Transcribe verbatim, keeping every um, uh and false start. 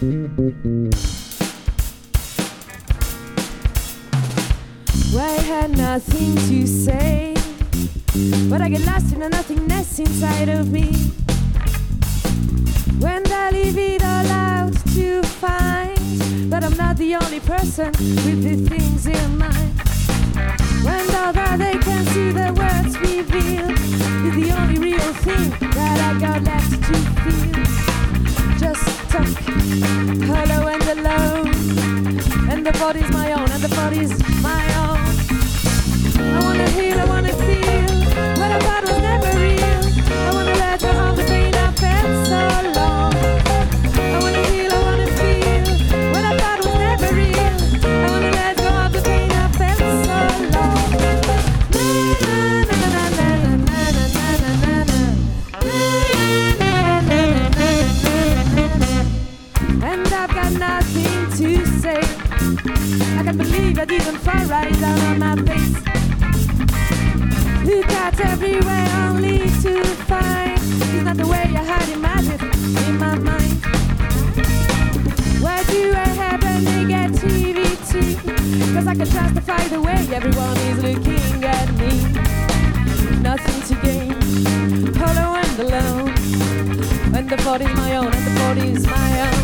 Well, I had nothing to say, but I get lost in the nothingness inside of me. When I leave it all out to find that I'm not the only person with the things in mind. When all that they can see the words reveal is the only real thing that I got left to feel. Just stuck, hollow and alone, and the body's my own, and the body's my own. I wanna heal, I wanna feel what I thought was never real. I wanna let go of the pain I felt so long. I wanna heal, I wanna feel what I thought was never real. I wanna let go of the pain I felt so long. Na na na na na na na na na na. And I've got nothing to say. I can't believe I didn't fall right down on my face. Look out everywhere only to find it's not the way I had imagined in my mind. Why do I have a negativity? Cause I can justify the way everyone is looking at me. Nothing to gain, hollow and alone. When the body's my own and the body's my own.